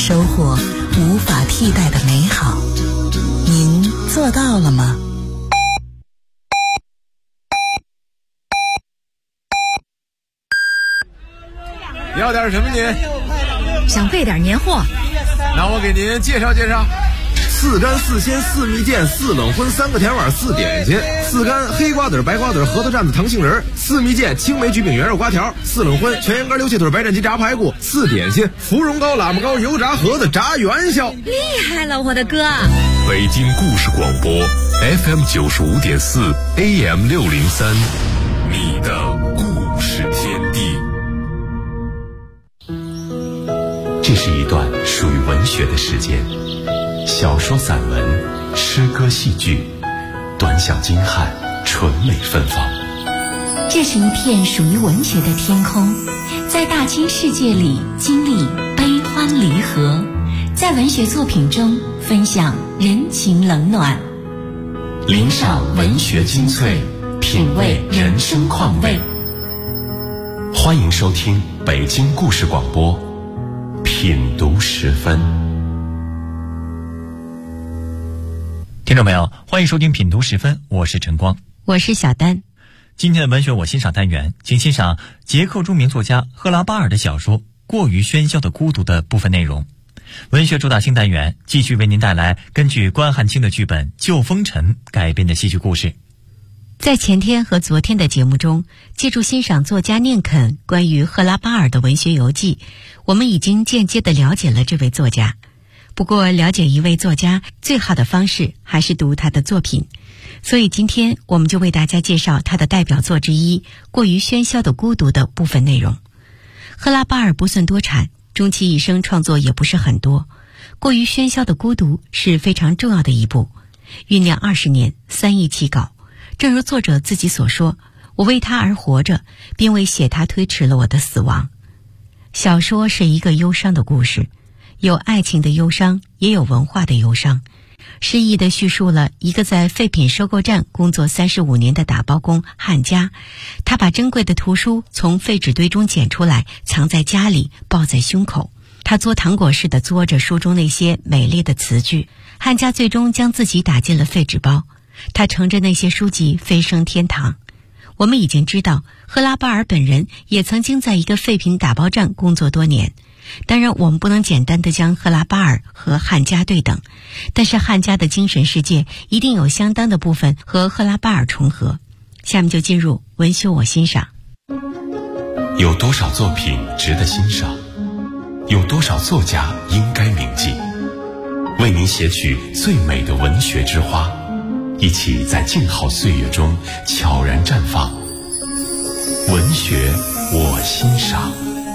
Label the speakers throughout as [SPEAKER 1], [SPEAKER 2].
[SPEAKER 1] 收获无法替代的美好。您做到了吗？
[SPEAKER 2] 要点什么您？
[SPEAKER 3] 想备点年货。
[SPEAKER 2] 那我给您介绍介绍。
[SPEAKER 4] 4干4鲜4蜜饯4冷荤3个甜碗4点心，4干黑瓜子白瓜子核桃蘸子糖杏仁，4蜜饯青梅焗饼圆肉瓜条，4冷荤全羊肝溜切腿白斩鸡炸排骨，4点心芙蓉糕喇嘛糕油炸盒子炸元宵。
[SPEAKER 3] 厉害了，我的哥！
[SPEAKER 5] 北京故事广播 FM 95.4 AM 603，你的故事天地。这是一段属于文学的时间，小说、散文、诗歌、戏剧，短小精悍，纯美芬芳。
[SPEAKER 6] 这是一片属于文学的天空，在大千世界里经历悲欢离合，在文学作品中分享人情冷暖，
[SPEAKER 5] 领赏文学精粹，品味人生况味。欢迎收听北京故事广播品读时分。
[SPEAKER 7] 听众朋友，欢迎收听品读时分，我是陈光，
[SPEAKER 6] 我是小丹。
[SPEAKER 7] 今天的文学我欣赏单元，请欣赏捷克著名作家赫拉巴尔的小说《过于喧嚣的孤独》的部分内容。文学主打新单元继续为您带来根据关汉卿的剧本《旧风尘》改编的戏剧故事。
[SPEAKER 6] 在前天和昨天的节目中，借助欣赏作家聂肯关于赫拉巴尔的文学游记，我们已经间接地了解了这位作家。不过了解一位作家最好的方式还是读他的作品，所以今天我们就为大家介绍他的代表作之一《过于喧嚣的孤独》的部分内容。赫拉巴尔不算多产，终其一生创作也不是很多，《过于喧嚣的孤独》是非常重要的一部，酝酿20年，3亿起稿。正如作者自己所说，我为他而活着，并为写他推迟了我的死亡。小说是一个忧伤的故事，有爱情的忧伤，也有文化的忧伤，诗意地叙述了一个在废品收购站工作35年的打包工汉家，他把珍贵的图书从废纸堆中捡出来，藏在家里，抱在胸口。他嘬糖果似的嘬着书中那些美丽的词句。汉家最终将自己打进了废纸包，他乘着那些书籍飞升天堂。我们已经知道，赫拉巴尔本人也曾经在一个废品打包站工作多年。当然，我们不能简单地将赫拉巴尔和汉家对等，但是汉家的精神世界一定有相当的部分和赫拉巴尔重合。下面就进入文修我欣赏。
[SPEAKER 5] 有多少作品值得欣赏？有多少作家应该铭记？为您写取最美的文学之花，一起在静好岁月中悄然绽放。文学我欣赏。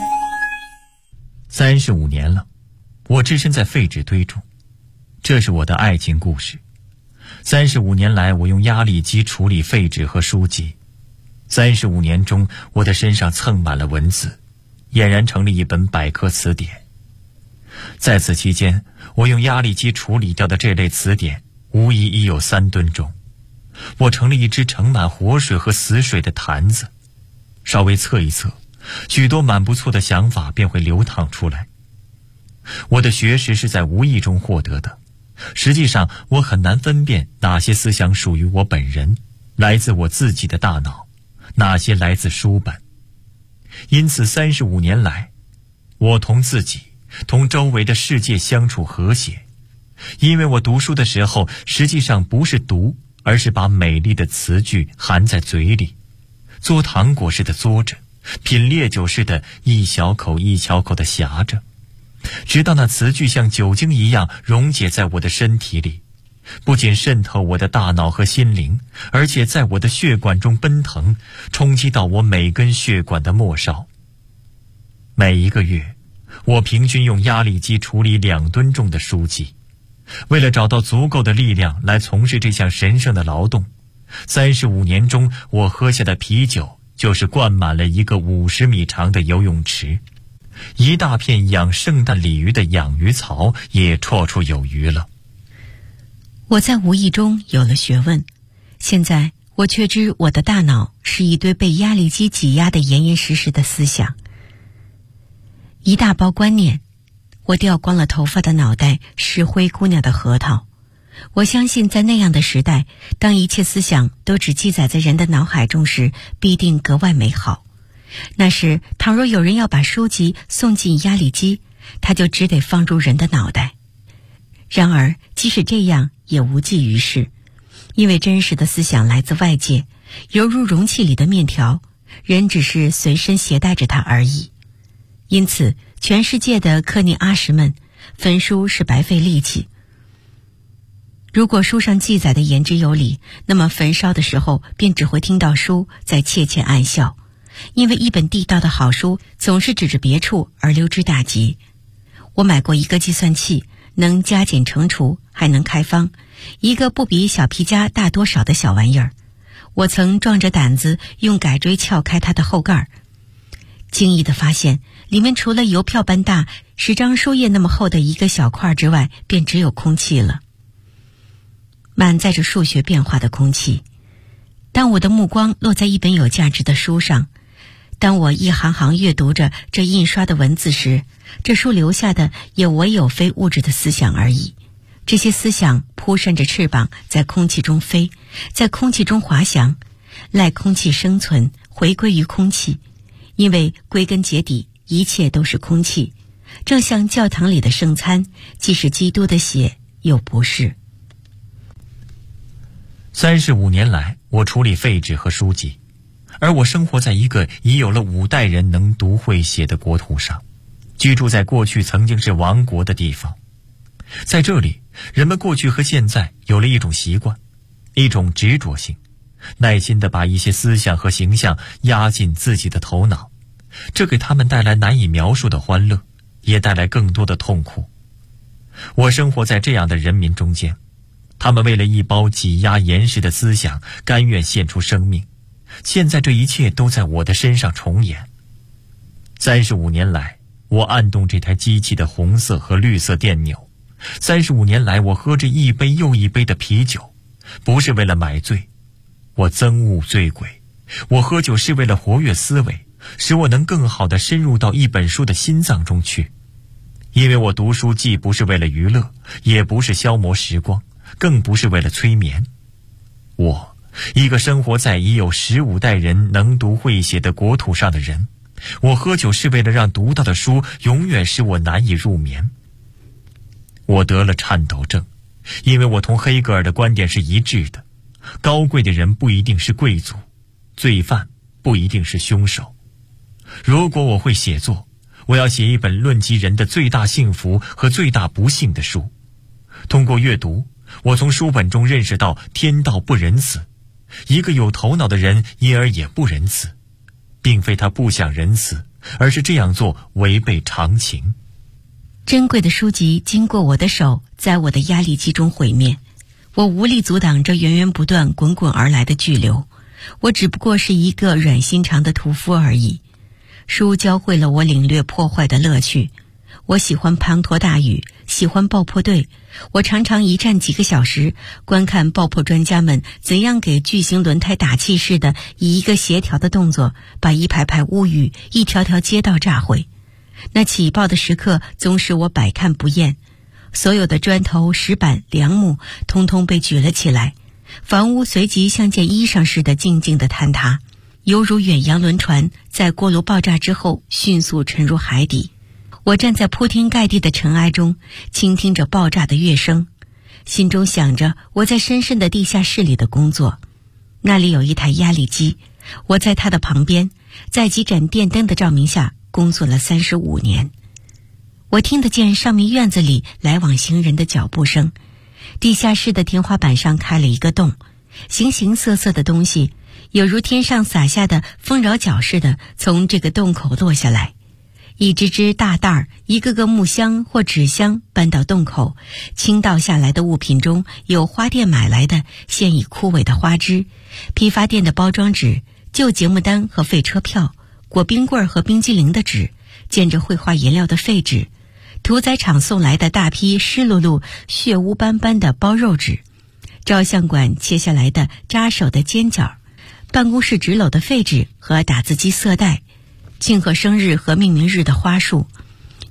[SPEAKER 7] 35年了，我置身在废纸堆中，这是我的爱情故事。35年来，我用压力机处理废纸和书籍。35年中，我的身上蹭满了文字，俨然成了一本百科词典。在此期间，我用压力机处理掉的这类词典无疑已有3吨重。我成了一只盛满活水和死水的坛子，稍微测一测，许多蛮不错的想法便会流淌出来。我的学识是在无意中获得的，实际上我很难分辨哪些思想属于我本人，来自我自己的大脑，哪些来自书本。因此35年来，我同自己同周围的世界相处和谐，因为我读书的时候实际上不是读，而是把美丽的词句含在嘴里，嘬糖果似的嘬着，品烈酒似的一小口一小口的呷着，直到那词句像酒精一样溶解在我的身体里，不仅渗透我的大脑和心灵，而且在我的血管中奔腾，冲击到我每根血管的末梢。每一个月，我平均用压力机处理2吨重的书籍。为了找到足够的力量来从事这项神圣的劳动，35年中我喝下的啤酒就是灌满了一个50米长的游泳池，一大片养圣诞鲤鱼的养鱼槽也绰绰有余了。
[SPEAKER 6] 我在无意中有了学问，现在我却知我的大脑是一堆被压力机挤压的严严实实的思想，一大包观念， 我掉光了头发的脑袋是灰姑娘的核桃。我相信在那样的时代，当一切思想都只记载在人的脑海中时，必定格外美好。那时倘若有人要把书籍送进压力机，他就只得放入人的脑袋。然而即使这样也无济于事，因为真实的思想来自外界，犹如容器里的面条，人只是随身携带着它而已。因此全世界的科尼阿什们焚书是白费力气。如果书上记载的言之有理，那么焚烧的时候便只会听到书在窃窃暗笑，因为一本地道的好书总是指着别处而溜之大吉。我买过一个计算器，能加减乘除，还能开方，一个不比小皮夹大多少的小玩意儿。我曾壮着胆子用改锥撬开它的后盖，惊异地发现里面除了邮票般大10张书页那么厚的一个小块之外，便只有空气了，满载着数学变化的空气。当我的目光落在一本有价值的书上，当我一行行阅读着这印刷的文字时，这书留下的也唯有非物质的思想而已。这些思想扑扇着翅膀，在空气中飞，在空气中滑翔，赖空气生存，回归于空气。因为归根结底，一切都是空气，正像教堂里的圣餐，既是基督的血，又不是。
[SPEAKER 7] 35年来，我处理废纸和书籍，而我生活在一个已有了5代人能读会写的国土上，居住在过去曾经是王国的地方。在这里，人们过去和现在有了一种习惯，一种执着性，耐心地把一些思想和形象压进自己的头脑，这给他们带来难以描述的欢乐，也带来更多的痛苦。我生活在这样的人民中间，他们为了一包挤压严实的思想，甘愿献出生命。现在这一切都在我的身上重演。35年来，我按动这台机器的红色和绿色电钮。35年来，我喝着一杯又一杯的啤酒，不是为了买醉，我憎恶醉鬼。我喝酒是为了活跃思维，使我能更好地深入到一本书的心脏中去。因为我读书既不是为了娱乐，也不是消磨时光，更不是为了催眠。我，一个生活在已有15代人能读会写的国土上的人，我喝酒是为了让读到的书永远使我难以入眠。我得了颤抖症，因为我同黑格尔的观点是一致的。高贵的人不一定是贵族，罪犯不一定是凶手。如果我会写作，我要写一本论及人的最大幸福和最大不幸的书。通过阅读，我从书本中认识到天道不仁慈，一个有头脑的人因而也不仁慈，并非他不想仁慈，而是这样做违背常情。
[SPEAKER 6] 珍贵的书籍经过我的手，在我的压力机中毁灭。我无力阻挡这源源不断滚滚而来的巨流，我只不过是一个软心肠的屠夫而已。书教会了我领略破坏的乐趣。我喜欢滂沱大雨，喜欢爆破队。我常常一站几个小时，观看爆破专家们怎样给巨型轮胎打气似的，以一个协调的动作，把一排排屋宇、一条条街道炸毁。那起爆的时刻总使我百看不厌。所有的砖头、石板、梁木通通被举了起来，房屋随即像件衣裳似的静静地坍塌，犹如远洋轮船在锅炉爆炸之后迅速沉入海底。我站在铺天盖地的尘埃中，倾听着爆炸的乐声，心中想着我在深深的地下室里的工作。那里有一台压力机，我在它的旁边，在几盏电灯的照明下工作了35年。我听得见上面院子里来往行人的脚步声，地下室的天花板上开了一个洞，形形色色的东西有如天上洒下的丰饶角似的从这个洞口落下来。一只只大袋儿，一个个木箱或纸箱搬到洞口，倾倒下来的物品中有花店买来的现已枯萎的花枝，批发店的包装纸，旧节目单和废车票，裹冰棍和冰激凌的纸，见着绘画颜料的废纸，屠宰场送来的大批湿漉漉、血污斑斑的包肉纸，照相馆切下来的扎手的尖角，办公室纸篓的废纸和打字机色带，庆贺生日和命名日的花束，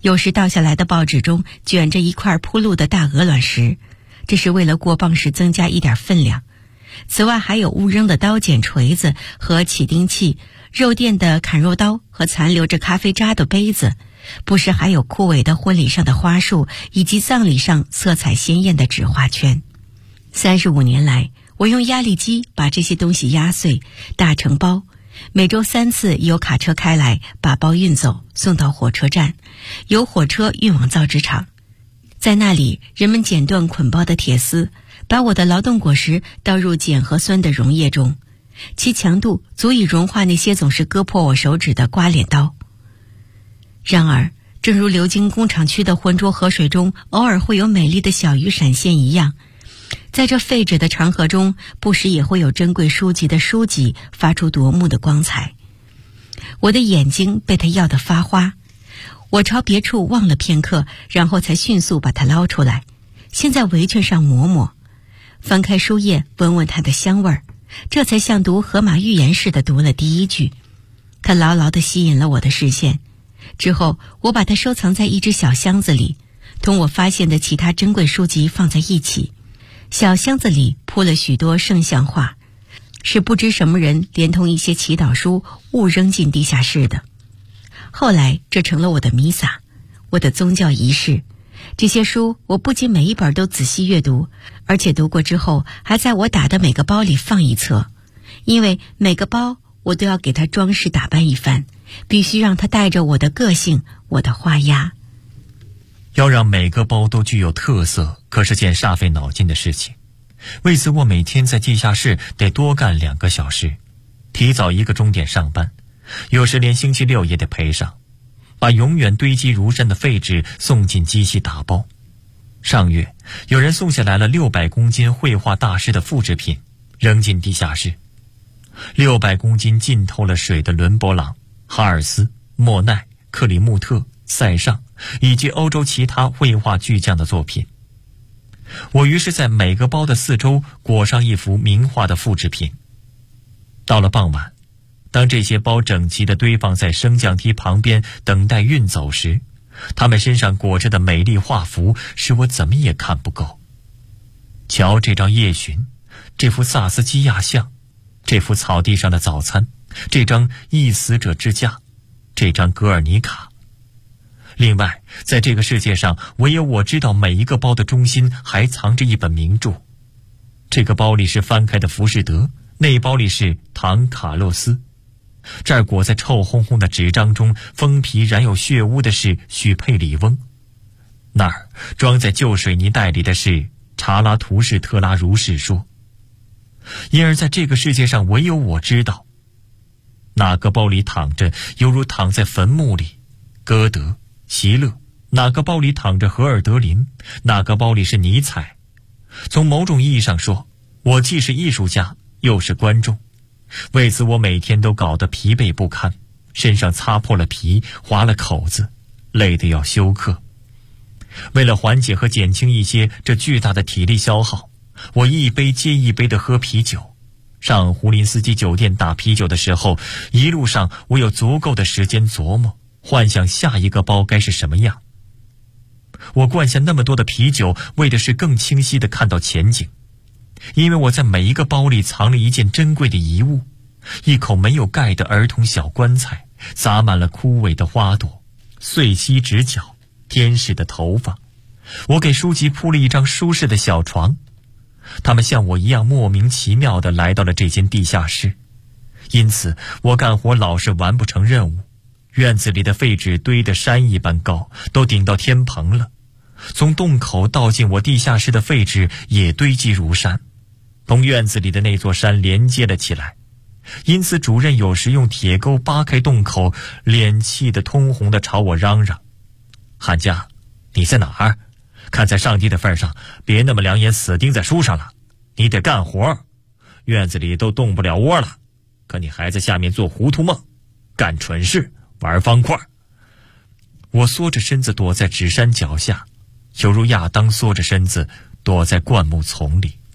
[SPEAKER 6] 有时倒下来的报纸中卷着一块铺路的大鹅卵石，这是为了过磅时增加一点分量。此外还有误扔的刀剪、锤子和起钉器，肉店的砍肉刀和残留着咖啡渣的杯子，不时还有枯萎的婚礼上的花束，以及葬礼上色彩鲜艳的纸花圈。35年来，我用压力机把这些东西压碎，打成包，每周3次由卡车开来，把包运走，送到火车站，由火车运往造纸厂。在那里，人们剪断捆包的铁丝，把我的劳动果实倒入碱和酸的溶液中，其强度足以融化那些总是割破我手指的刮脸刀。然而，正如流经工厂区的浑浊河水中偶尔会有美丽的小鱼闪现一样，在这废纸的长河中，不时也会有珍贵书籍的书籍发出夺目的光彩。我的眼睛被它耀得发花，我朝别处望了片刻，然后才迅速把它捞出来，先在围裙上抹抹，翻开书页闻闻它的香味儿，这才像读荷马寓言似的读了第一句。它牢牢地吸引了我的视线，之后我把它收藏在一只小箱子里，同我发现的其他珍贵书籍放在一起。小箱子里铺了许多圣像画，是不知什么人连同一些祈祷书误扔进地下室的。后来这成了我的弥撒，我的宗教仪式。这些书我不仅每一本都仔细阅读，而且读过之后还在我打的每个包里放一册，因为每个包我都要给它装饰打扮一番，必须让它带着我的个性，我的花压。
[SPEAKER 7] 要让每个包都具有特色，可是件煞费脑筋的事情。为此我每天在地下室得多干2个小时，提早1个钟点上班，有时连星期六也得陪上，把永远堆积如山的废纸送进机器打包。上月有人送下来了600公斤绘画大师的复制品，扔进地下室。600公斤浸透了水的伦勃朗、哈尔斯、莫奈、克里穆特、塞尚以及欧洲其他绘画巨匠的作品。我于是在每个包的4周裹上一幅名画的复制品。到了傍晚，当这些包整齐地堆放在升降梯旁边等待运走时，他们身上裹着的美丽画幅使我怎么也看不够。瞧这张夜巡，这幅萨斯基亚像，这幅草地上的早餐，这张缢死者之家，这张格尔尼卡。另外，在这个世界上，唯有我知道每一个包的中心还藏着一本名著。这个包里是翻开的浮士德，那包里是唐卡洛斯。这儿裹在臭烘烘的纸张中，封皮染有血污的是许佩里翁，那儿装在旧水泥袋里的是查拉图士特拉如是说。因而在这个世界上，唯有我知道，哪个包里躺着犹如躺在坟墓里歌德、席勒，哪个包里躺着荷尔德林，哪个包里是尼采。从某种意义上说，我既是艺术家又是观众，为此我每天都搞得疲惫不堪，身上擦破了皮，划了口子，累得要休克。为了缓解和减轻一些这巨大的体力消耗，我一杯接一杯地喝啤酒。上胡林斯基酒店打啤酒的时候，一路上我有足够的时间琢磨，幻想下一个包该是什么样。我灌下那么多的啤酒，为的是更清晰地看到前景，因为我在每一个包里藏了一件珍贵的遗物，一口没有盖的儿童小棺材，洒满了枯萎的花朵、碎锡纸角、天使的头发。我给书籍铺了一张舒适的小床，他们像我一样莫名其妙地来到了这间地下室，因此我干活老是完不成任务。院子里的废纸堆得山一般高，都顶到天棚了。从洞口倒进我地下室的废纸也堆积如山，同院子里的那座山连接了起来。因此主任有时用铁钩扒开洞口，脸气得通红地朝我嚷嚷：汉家，你在哪儿？看在上帝的份上，别那么两眼死盯在书上了，你得干活。院子里都动不了窝了，可你还在下面做糊涂梦，干蠢事，玩方块。我缩着身子躲在纸山脚下，犹如亚当缩着身子躲在灌木丛里。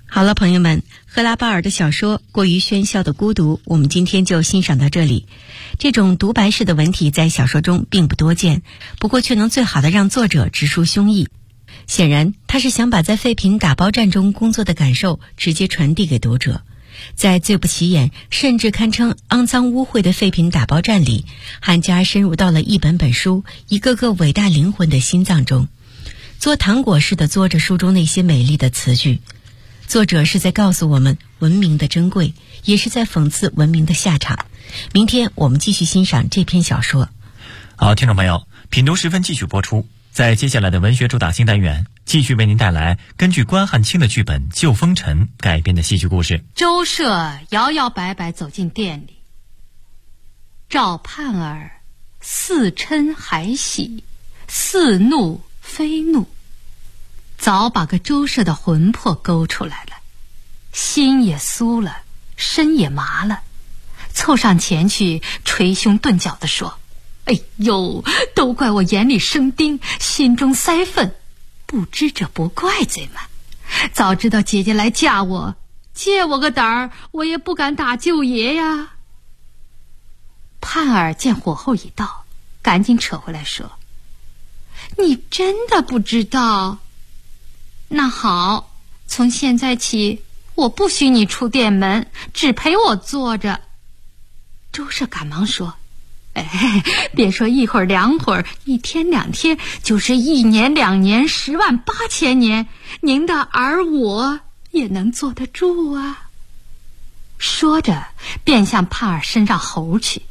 [SPEAKER 6] 好了，朋友们，赫拉巴尔的小说《过于喧嚣的孤独》，我们今天就欣赏到这里。这种独白式的文体在小说中并不多见，不过却能最好的让作者直抒胸臆。显然，他是想把在废品打包站中工作的感受直接传递给读者。在最不起眼，甚至堪称肮脏污秽的废品打包站里，汉家深入到了一本本书、一个个伟大灵魂的心脏中，嘬糖果似的嘬着书中那些美丽的词句。作者是在告诉我们文明的珍贵，也是在讽刺文明的下场。明天我们继续欣赏这篇小说。
[SPEAKER 7] 好，听众朋友，品读时分继续播出。在接下来的文学主打新单元，继续为您带来根据关汉卿的剧本《旧风尘》改编的戏剧故事。
[SPEAKER 8] 周舍摇摇摆摆走进店里，赵盼儿似嗔还喜，似怒非怒，早把个周舍的魂魄勾出来了，心也酥了，身也麻了，凑上前去捶胸顿脚地说：哎呦，都怪我眼里生钉，心中塞愤，不知者不怪罪嘛。早知道姐姐来嫁我，借我个胆儿，我也不敢打舅爷呀。盼儿见火候已到，赶紧扯回来说：你真的不知道？那好，从现在起，我不许你出店门，只陪我坐着。周舍赶忙说：哎，别说一会儿两会儿，一天两天，就是1年2年10万8千年，您的儿我也能坐得住啊。说着便向盼儿身上吼去。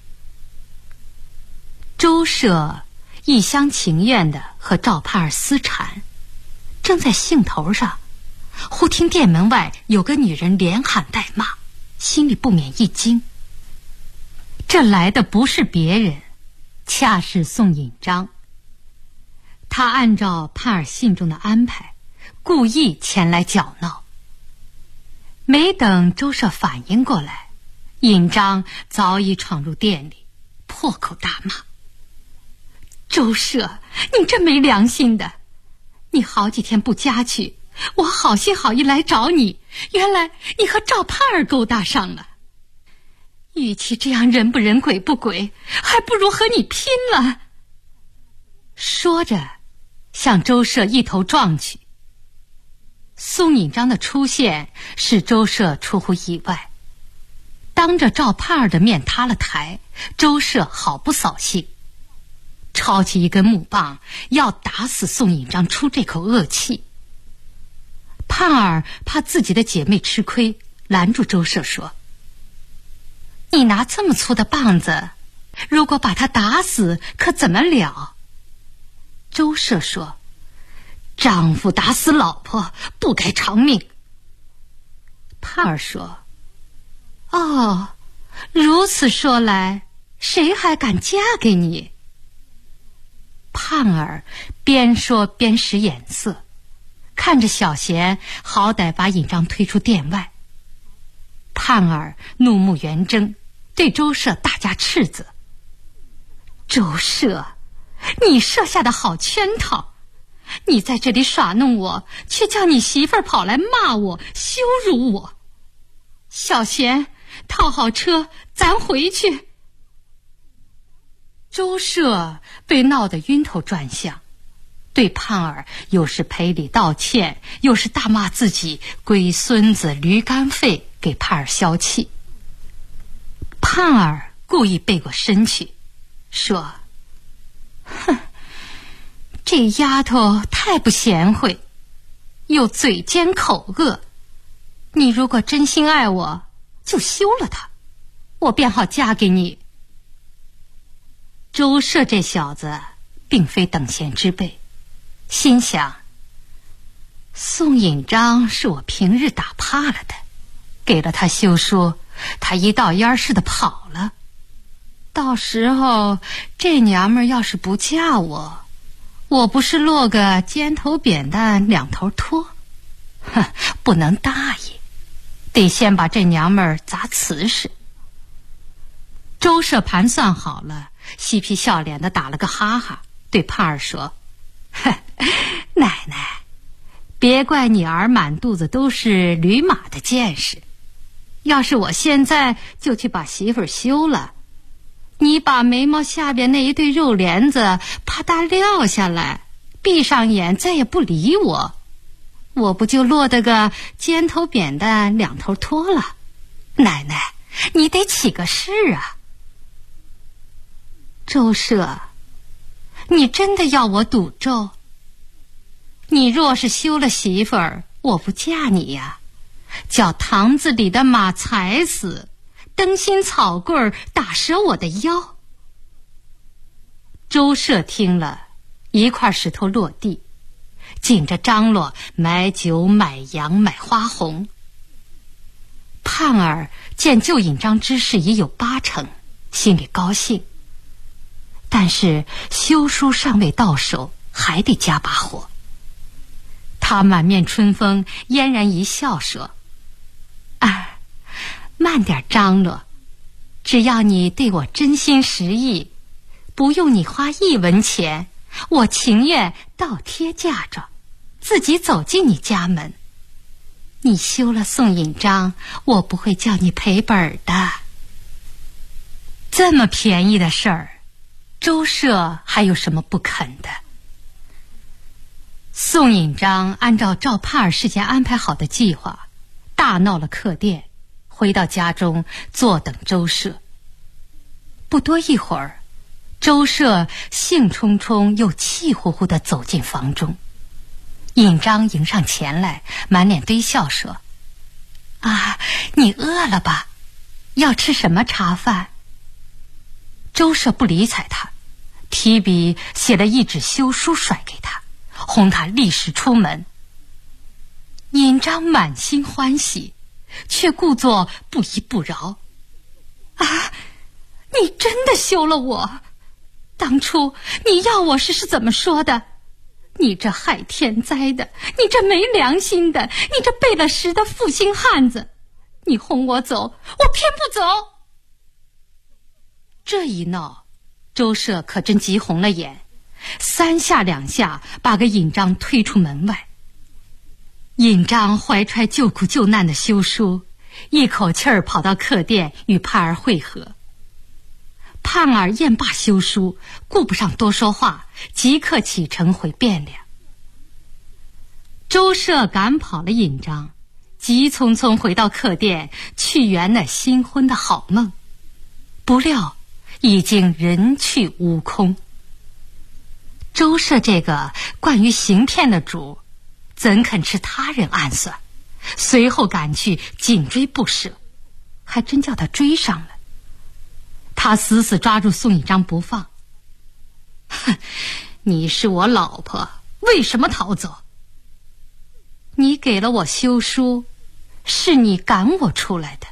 [SPEAKER 8] 周舍一厢情愿地和赵盼儿私缠，正在兴头上，忽听店门外有个女人连喊带骂，心里不免一惊。这来的不是别人，恰是宋引章。他按照盼儿信中的安排，故意前来搅闹。没等周舍反应过来，引章早已闯入店里，破口大骂：周舍，你这没良心的！你好几天不家去，我好心好意来找你，原来你和赵盼儿勾搭上了。与其这样人不人鬼不鬼，还不如和你拼了。说着向周舍一头撞去。宋引章的出现使周舍出乎意外，当着赵盼儿的面塌了台，周舍好不扫兴，抄起一根木棒要打死宋引章出这口恶气。盼儿怕自己的姐妹吃亏，拦住周舍说：你拿这么粗的棒子，如果把他打死可怎么了？周舍说：丈夫打死老婆不该偿命。盼儿说：哦，如此说来，谁还敢嫁给你？盼儿边说边使眼色，看着小贤好歹把引章推出店外。盼儿怒目圆睁，对周舍大加斥责：周舍，你设下的好圈套，你在这里耍弄我，却叫你媳妇儿跑来骂我，羞辱我。小贤，套好车，咱回去。周舍被闹得晕头转向，对盼儿又是赔礼道歉，又是大骂自己龟孙子驴肝肺，给盼儿消气。盼儿故意背过身去，说：哼，这丫头太不贤惠，又嘴尖口恶，你如果真心爱我，就休了她，我便好嫁给你。周舍这小子并非等闲之辈，心想：宋引章是我平日打怕了的，给了他休书，他一道烟似的跑了。到时候这娘们儿要是不嫁我，我不是落个尖头扁担两头拖？哼，不能大意，得先把这娘们儿砸瓷实。周舍盘算好了，嬉皮笑脸的打了个哈哈，对盼儿说：奶奶， 别怪你儿满肚子都是驴马的见识。要是我现在就去把媳妇儿休了，你把眉毛下边那一对肉帘子啪嗒撂下来，闭上眼再也不理我，我不就落得个尖头扁担两头脱了？奶奶，你得起个誓啊！周舍，你真的要我赌咒？你若是休了媳妇儿，我不嫁你呀，叫堂子里的马踩死，灯芯草棍打折我的腰。周舍听了，一块石头落地，紧着张罗买酒买羊买花红。盼儿见救尹章之事已有8成，心里高兴，但是休书尚未到手，还得加把火。他满面春风，嫣然一笑说：慢点张罗，只要你对我真心实意，不用你花1文钱，我情愿倒贴嫁妆，自己走进你家门。你休了宋引章，我不会叫你赔本的。这么便宜的事儿，周舍还有什么不肯的？宋引章按照赵盼儿事先安排好的计划，大闹了客店，回到家中坐等周舍。不多一会儿，周舍兴冲冲又气呼呼地走进房中。引章迎上前来，满脸堆笑说：你饿了吧？要吃什么茶饭？周舍不理睬他，提笔写了一纸休书甩给他，哄他立时出门。引章满心欢喜，却故作不依不饶：你真的休了我？当初你要我时是怎么说的？你这害天灾的，你这没良心的，你这背了时的负心汉子，你哄我走，我偏不走。这一闹，周舍可真急红了眼，3下2下把个引章推出门外。引章怀揣救苦救难的休书，一口气儿跑到客店与盼儿会合。盼儿验罢休书，顾不上多说话，即刻启程回汴梁。周舍赶跑了引章，急匆匆回到客店去圆那新婚的好梦，不料已经人去屋空。周舍这个惯于行骗的主，怎肯吃他人暗算？随后赶去紧追不舍，还真叫他追上了。他死死抓住宋引章不放：你是我老婆，为什么逃走？你给了我休书，是你赶我出来的。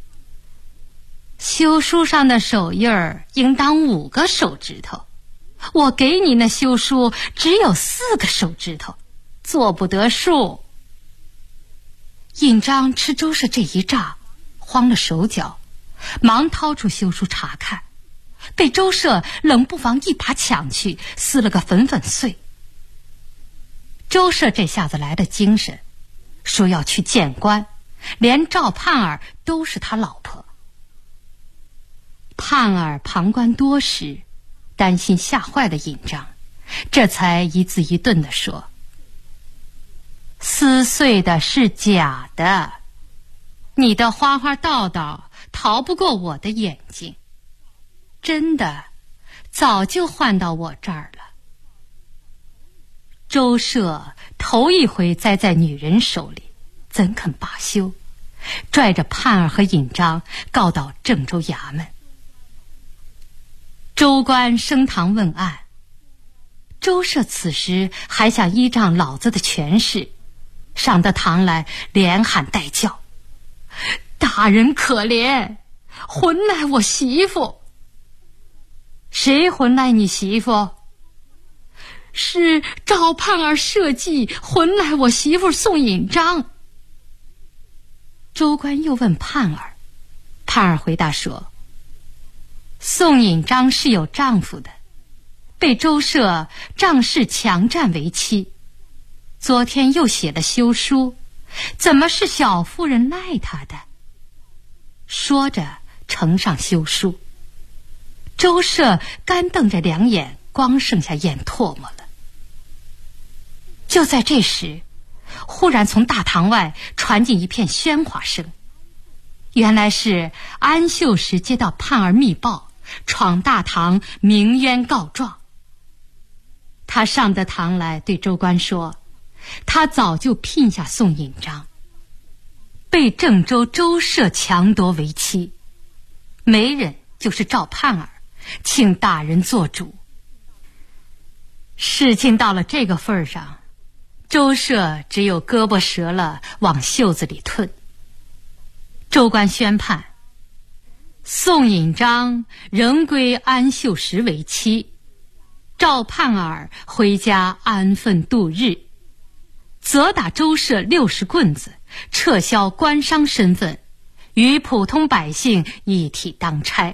[SPEAKER 8] 休书上的手印儿应当5个手指头，我给你那休书只有4个手指头，做不得数。引章吃周舍这一诈，慌了手脚，忙掏出休书查看，被周舍冷不防一把抢去，撕了个粉粉碎。周舍这下子来了精神，说要去见官，连赵盼儿都是他老婆。盼儿旁观多时，担心吓坏了引章，这才一字一顿地说：撕碎的是假的，你的花花道道逃不过我的眼睛，真的早就换到我这儿了。周舍头一回栽在女人手里，怎肯罢休，拽着盼儿和引章告到郑州衙门。州官升堂问案，周舍此时还想依仗老子的权势，上得堂来连喊带叫：大人可怜，浑来我媳妇。谁浑来你媳妇？是赵盼儿设计浑来我媳妇宋引章。州官又问盼儿，盼儿回答说：宋引章是有丈夫的，被周舍仗势强占为妻。 昨天又写了休书，怎么是小夫人赖他的？说着呈上休书。周舍干瞪着两眼，光剩下眼唾沫了。就在这时，忽然从大堂外传进一片喧哗声。原来是安秀实接到盼儿密报，闯大堂鸣冤告状。他上得堂来对州官说，他早就聘下宋引章，被郑州周舍强夺为妻，媒人就是赵盼儿，请大人做主。事情到了这个份上，周舍只有胳膊折了往袖子里吞。州官宣判，宋引章仍归安秀实为妻，赵盼儿回家安分度日，责打周舍60棍子，撤销官商身份，与普通百姓一体当差。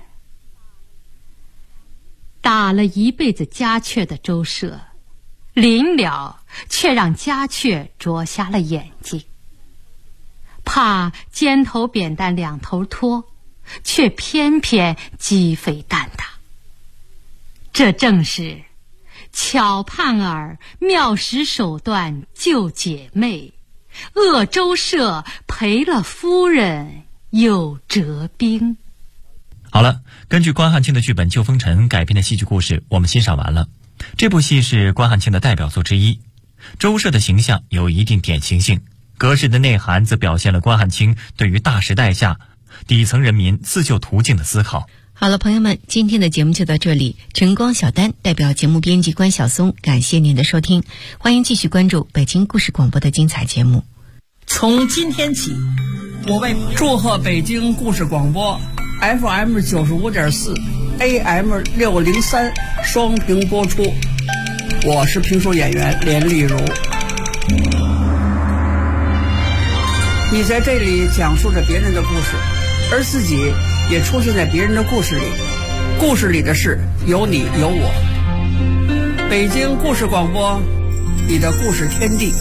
[SPEAKER 8] 打了一辈子家雀的周舍，临了却让家雀啄瞎了眼睛，怕肩头扁担两头拖，却偏偏鸡飞蛋打。这正是巧盼儿妙使手段救姐妹，恶周舍赔了夫人又折兵。
[SPEAKER 7] 好了，根据关汉卿的剧本《旧风尘》改编的戏剧故事我们欣赏完了。这部戏是关汉卿的代表作之一，周舍的形象有一定典型性，格式的内涵则表现了关汉卿对于大时代下底层人民自救途径的思考。
[SPEAKER 6] 好了，朋友们，今天的节目就到这里。晨光小丹代表节目编辑关晓松，感谢您的收听，欢迎继续关注北京故事广播的精彩节目。
[SPEAKER 9] 从今天起，我为祝贺北京故事广播 FM 95.4 AM 603双屏播出。我是评书演员连丽如。你在这里讲述着别人的故事，而自己也出现在别人的故事里，故事里的事有你有我。北京故事广播，你的故事天地。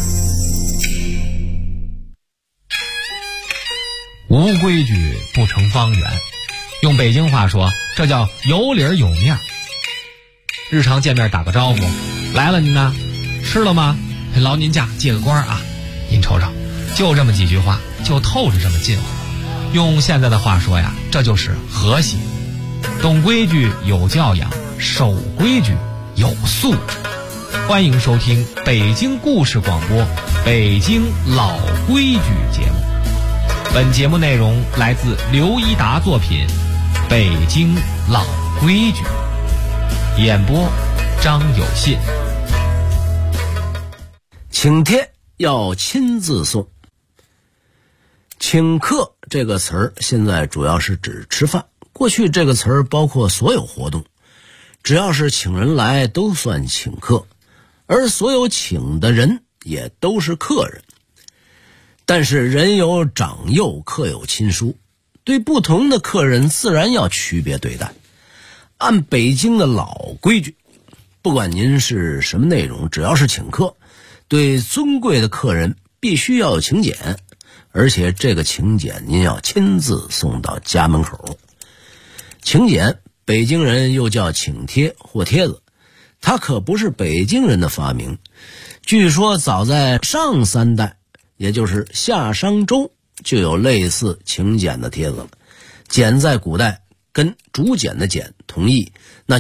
[SPEAKER 10] 无规矩不成方圆，用北京话说，这叫有理有面。日常见面打个招呼，来了您呢，吃了吗？劳您驾，借个光啊，您瞅瞅，就这么几句话，就透着这么近乎。用现在的话说呀，这就是和谐。懂规矩有教养，守规矩有素质。欢迎收听北京故事广播北京老规矩节目。本节目内容来自刘一达作品《北京老规矩》，演播张有信。
[SPEAKER 11] 请帖要亲自送。请客这个词儿现在主要是指吃饭，过去这个词儿包括所有活动，只要是请人来都算请客，而所有请的人也都是客人。但是人有长幼，客有亲疏，对不同的客人自然要区别对待。按北京的老规矩，不管您是什么内容，只要是请客，对尊贵的客人必须要有请柬，而且这个请柬您要亲自送到家门口。请柬北京人又叫请帖或帖子，它可不是北京人的发明，据说早在上3代，也就是夏商周，就有类似请柬的帖子了。柬在古代跟竹简的简同义，那